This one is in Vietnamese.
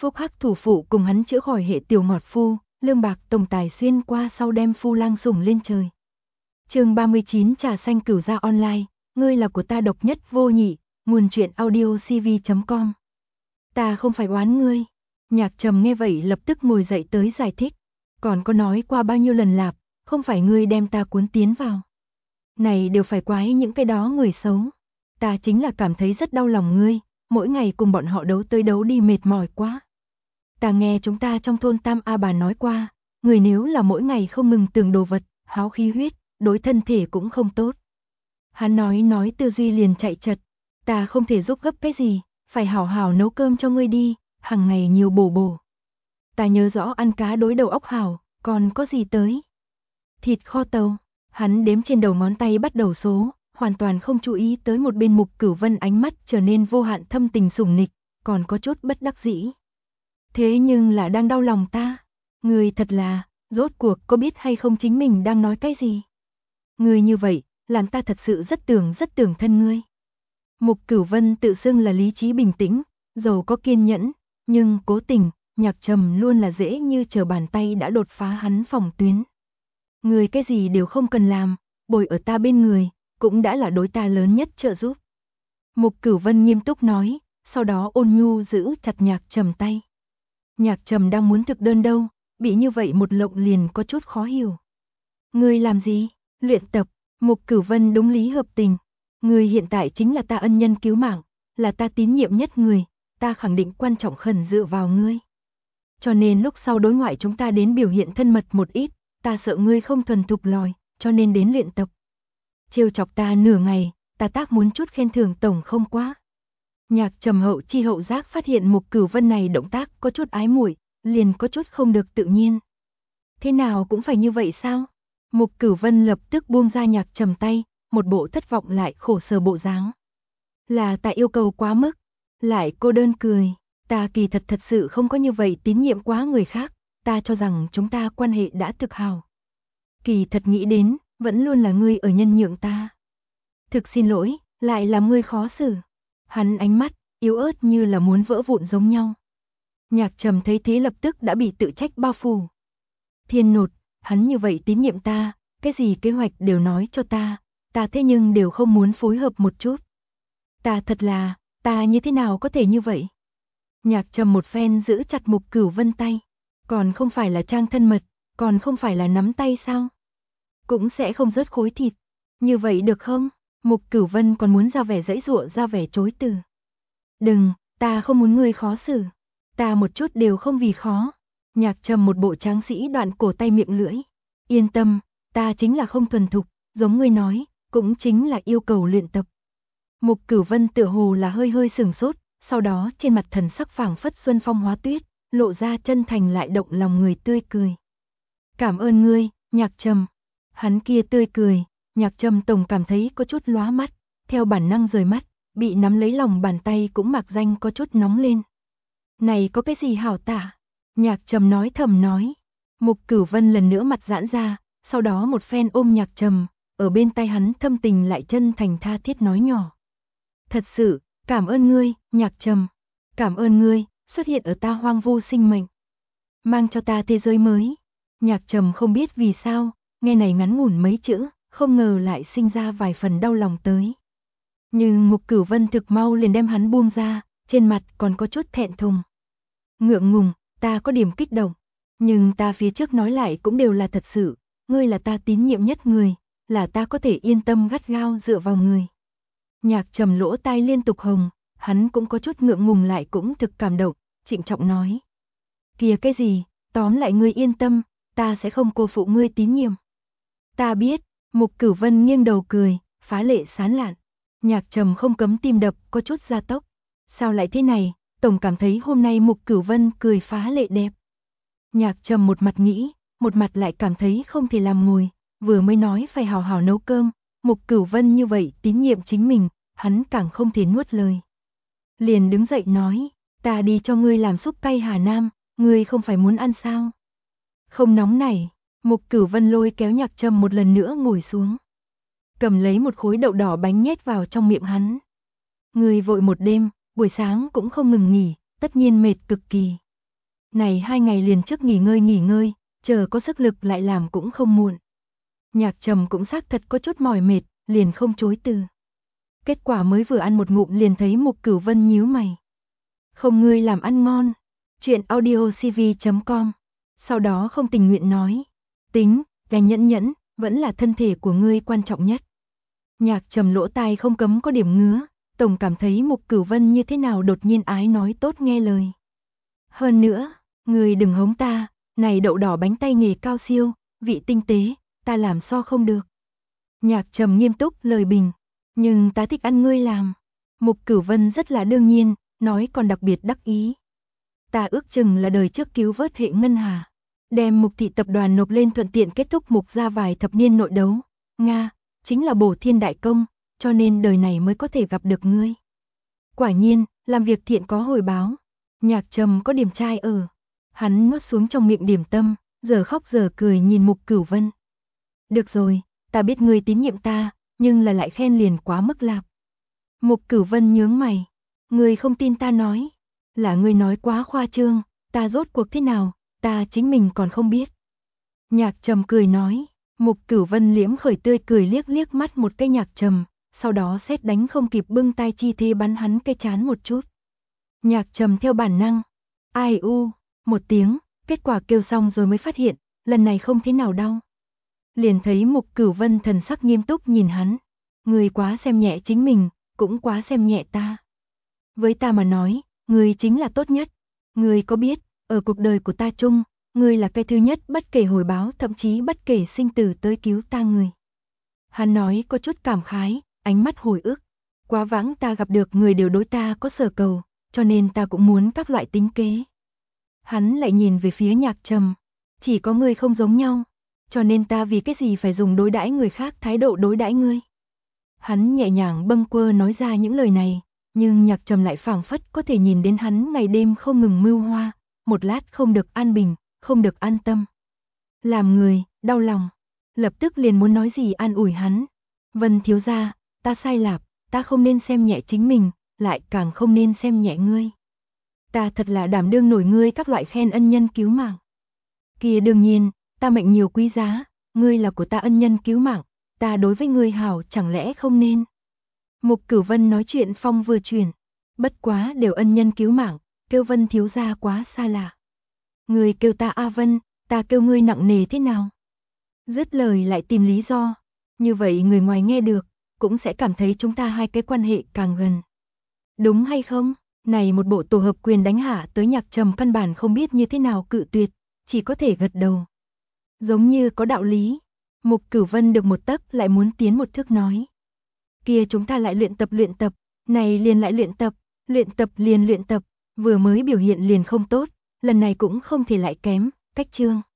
Phúc Hắc thủ phụ cùng hắn chữa khỏi hệ tiểu ngọt phu, lương bạc tổng tài xuyên qua sau đem phu lang sủng lên trời. Chương 39 trà xanh cửu gia online, ngươi là của ta độc nhất vô nhị, nguồn truyện audio cv.com. Ta không phải oán ngươi. Nhạc Trầm nghe vậy lập tức ngồi dậy tới giải thích, còn có nói qua bao nhiêu lần lạp, không phải ngươi đem ta cuốn tiến vào. Này đều phải quái những cái đó người xấu. Ta chính là cảm thấy rất đau lòng ngươi, mỗi ngày cùng bọn họ đấu tới đấu đi mệt mỏi quá. Ta nghe chúng ta trong thôn Tam A bà nói qua, người nếu là mỗi ngày không ngừng tưởng đồ vật, háo khí huyết, đối thân thể cũng không tốt. Hắn nói tư duy liền chạy chật, ta không thể giúp gấp cái gì, phải hảo hảo nấu cơm cho ngươi đi, hàng ngày nhiều bổ bổ. Ta nhớ rõ ăn cá đối đầu óc hảo, còn có gì tới? Thịt kho tàu, hắn đếm trên đầu ngón tay bắt đầu số, hoàn toàn không chú ý tới một bên Mục Cửu Vân ánh mắt trở nên vô hạn thâm tình sủng nịch, còn có chút bất đắc dĩ. Thế nhưng là đang đau lòng ta, người thật là, rốt cuộc có biết hay không chính mình đang nói cái gì? Người như vậy, làm ta thật sự rất tưởng thân ngươi. Mục Cửu Vân tự xưng là lý trí bình tĩnh, giàu có kiên nhẫn, nhưng cố tình, Nhạc Trầm luôn là dễ như trở bàn tay đã đột phá hắn phòng tuyến. Người cái gì đều không cần làm, bồi ở ta bên người, cũng đã là đối ta lớn nhất trợ giúp. Mục Cửu Vân nghiêm túc nói, sau đó ôn nhu giữ chặt Nhạc Trầm tay. Nhạc Trầm đang muốn thực đơn đâu, bị như vậy một lộng liền có chút khó hiểu. Ngươi làm gì? Luyện tập. Mục Cửu Vân đúng lý hợp tình. Ngươi hiện tại chính là ta ân nhân cứu mạng, là ta tín nhiệm nhất người, ta khẳng định quan trọng khẩn dựa vào ngươi. Cho nên lúc sau đối ngoại chúng ta đến biểu hiện thân mật một ít, ta sợ ngươi không thuần thục lòi, cho nên đến luyện tập. Trêu chọc ta nửa ngày, ta tác muốn chút khen thưởng tổng không quá. Nhạc Trầm hậu chi hậu giác phát hiện Mục Cửu Vân này động tác có chút ái muội, liền có chút không được tự nhiên. Thế nào cũng phải như vậy sao? Mục Cửu Vân lập tức buông ra Nhạc Trầm tay, một bộ thất vọng lại khổ sở bộ dáng. Là ta yêu cầu quá mức, lại cô đơn cười, ta kỳ thật sự không có như vậy tín nhiệm quá người khác, ta cho rằng chúng ta quan hệ đã thực hào. Kỳ thật nghĩ đến, vẫn luôn là ngươi ở nhân nhượng ta. Thực xin lỗi, lại làm ngươi khó xử. Hắn ánh mắt, yếu ớt như là muốn vỡ vụn giống nhau. Nhạc Trầm thấy thế lập tức đã bị tự trách bao phủ. Thiên nột, hắn như vậy tín nhiệm ta, cái gì kế hoạch đều nói cho ta thế nhưng đều không muốn phối hợp một chút. Ta thật là, ta như thế nào có thể như vậy? Nhạc Trầm một phen giữ chặt Mục Cửu Vân tay, còn không phải là trang thân mật, còn không phải là nắm tay sao? Cũng sẽ không rớt khối thịt, như vậy được không? Mục Cửu Vân còn muốn ra vẻ giãy giụa ra vẻ chối từ. Đừng, ta không muốn ngươi khó xử, ta một chút đều không vì khó. Nhạc Trầm một bộ tráng sĩ đoạn cổ tay miệng lưỡi. Yên tâm, ta chính là không thuần thục, giống ngươi nói, cũng chính là yêu cầu luyện tập. Mục Cửu Vân tựa hồ là hơi sửng sốt, sau đó trên mặt thần sắc phảng phất xuân phong hóa tuyết, lộ ra chân thành lại động lòng người tươi cười. Cảm ơn ngươi, Nhạc Trầm. Hắn kia tươi cười, Nhạc Trầm tổng cảm thấy có chút lóa mắt, theo bản năng rời mắt, bị nắm lấy lòng bàn tay cũng mạc danh có chút nóng lên. Này có cái gì hảo tả? Nhạc Trầm nói thầm nói. Mục Cửu Vân lần nữa mặt giãn ra, sau đó một phen ôm Nhạc Trầm, ở bên tay hắn thâm tình lại chân thành tha thiết nói nhỏ. Thật sự, cảm ơn ngươi, Nhạc Trầm. Cảm ơn ngươi, xuất hiện ở ta hoang vu sinh mệnh. Mang cho ta thế giới mới. Nhạc Trầm không biết vì sao, nghe này ngắn ngủn mấy chữ, không ngờ lại sinh ra vài phần đau lòng tới. Nhưng Mục Cửu Vân thực mau liền đem hắn buông ra, trên mặt còn có chút thẹn thùng. Ngượng ngùng, ta có điểm kích động, nhưng ta phía trước nói lại cũng đều là thật sự, ngươi là ta tín nhiệm nhất người, là ta có thể yên tâm gắt gao dựa vào người. Nhạc Trầm lỗ tai liên tục hồng, hắn cũng có chút ngượng ngùng lại cũng thực cảm động, trịnh trọng nói. Kìa cái gì, tóm lại ngươi yên tâm, ta sẽ không cô phụ ngươi tín nhiệm. Ta biết, Mục Cửu Vân nghiêng đầu cười, phá lệ sán lạn. Nhạc Trầm không cấm tim đập, có chút gia tốc. Sao lại thế này, tổng cảm thấy hôm nay Mục Cửu Vân cười phá lệ đẹp. Nhạc Trầm một mặt nghĩ, một mặt lại cảm thấy không thể làm ngồi, vừa mới nói phải hào hào nấu cơm, Mục Cửu Vân như vậy tín nhiệm chính mình, hắn càng không thể nuốt lời. Liền đứng dậy nói, ta đi cho ngươi làm súp cay Hà Nam, ngươi không phải muốn ăn sao? Không nóng này, Mục Cửu Vân lôi kéo Nhạc Trầm một lần nữa ngồi xuống. Cầm lấy một khối đậu đỏ bánh nhét vào trong miệng hắn. Ngươi vội một đêm, buổi sáng cũng không ngừng nghỉ, tất nhiên mệt cực kỳ. Này 2 ngày liền trước nghỉ ngơi, chờ có sức lực lại làm cũng không muộn. Nhạc Trầm cũng xác thật có chút mỏi mệt, liền không chối từ. Kết quả mới vừa ăn một ngụm liền thấy Mục Cửu Vân nhíu mày. Không ngươi làm ăn ngon. Chuyện audiocv.com. Sau đó không tình nguyện nói. Tính, gánh nhẫn, vẫn là thân thể của ngươi quan trọng nhất. Nhạc Trầm lỗ tai không cấm có điểm ngứa, tổng cảm thấy Mục Cửu Vân như thế nào đột nhiên ái nói tốt nghe lời. Hơn nữa, ngươi đừng hống ta, này đậu đỏ bánh tay nghề cao siêu, vị tinh tế, ta làm so không được. Nhạc Trầm nghiêm túc lời bình, nhưng ta thích ăn ngươi làm. Mục Cửu Vân rất là đương nhiên, nói còn đặc biệt đắc ý. Ta ước chừng là đời trước cứu vớt hệ ngân hà, đem Mục thị tập đoàn nộp lên thuận tiện kết thúc Mục gia vài thập niên nội đấu, Nga, chính là bổ thiên đại công, cho nên đời này mới có thể gặp được ngươi. Quả nhiên, làm việc thiện có hồi báo. Nhạc Trầm có điểm trai ở. Hắn nuốt xuống trong miệng điểm tâm, giờ khóc giờ cười nhìn Mục Cửu Vân. Được rồi, ta biết ngươi tín nhiệm ta, nhưng là lại khen liền quá mức lạp. Mục Cửu Vân nhướng mày. Ngươi không tin ta nói. Là ngươi nói quá khoa trương, ta rốt cuộc thế nào, ta chính mình còn không biết. Nhạc Trầm cười nói. Mục Cửu Vân liễm khởi tươi cười liếc mắt một cái Nhạc Trầm, sau đó sét đánh không kịp bưng tay chi thế bắn hắn cái chán một chút. Nhạc Trầm theo bản năng, ai u, một tiếng, kết quả kêu xong rồi mới phát hiện, lần này không thế nào đau. Liền thấy Mục Cửu Vân thần sắc nghiêm túc nhìn hắn, ngươi quá xem nhẹ chính mình, cũng quá xem nhẹ ta. Với ta mà nói, ngươi chính là tốt nhất. Ngươi có biết, ở cuộc đời của ta chung, ngươi là cái thứ nhất bất kể hồi báo thậm chí bất kể sinh tử tới cứu ta người. Hắn nói có chút cảm khái, ánh mắt hồi ức. Quá vãng ta gặp được người đều đối ta có sở cầu, cho nên ta cũng muốn các loại tính kế. Hắn lại nhìn về phía Nhạc Trầm, chỉ có ngươi không giống nhau, cho nên ta vì cái gì phải dùng đối đãi người khác thái độ đối đãi ngươi. Hắn nhẹ nhàng bâng quơ nói ra những lời này, nhưng Nhạc Trầm lại phảng phất có thể nhìn đến hắn ngày đêm không ngừng mưu hoa, một lát không được an bình, không được an tâm. Làm người, đau lòng, lập tức liền muốn nói gì an ủi hắn. Vân thiếu gia, ta sai lạp, ta không nên xem nhẹ chính mình, lại càng không nên xem nhẹ ngươi. Ta thật là đảm đương nổi ngươi các loại khen ân nhân cứu mạng. Kia đương nhiên, ta mệnh nhiều quý giá, ngươi là của ta ân nhân cứu mạng, ta đối với ngươi hảo chẳng lẽ không nên. Mục Cửu Vân nói chuyện phong vừa chuyển, bất quá đều ân nhân cứu mạng, kêu Vân thiếu gia quá xa lạ. Ngươi kêu ta A Vân, ta kêu ngươi nặng nề thế nào? Dứt lời lại tìm lý do, như vậy người ngoài nghe được, cũng sẽ cảm thấy chúng ta hai cái quan hệ càng gần. Đúng hay không? Này một bộ tổ hợp quyền đánh hạ tới Nhạc Trầm căn bản không biết như thế nào cự tuyệt, chỉ có thể gật đầu. Giống như có đạo lý. Mục Cửu Vân được một tấc lại muốn tiến một thước nói. Kia chúng ta lại luyện tập, này liền lại luyện tập liền luyện tập, vừa mới biểu hiện liền không tốt, lần này cũng không thể lại kém, cách chương.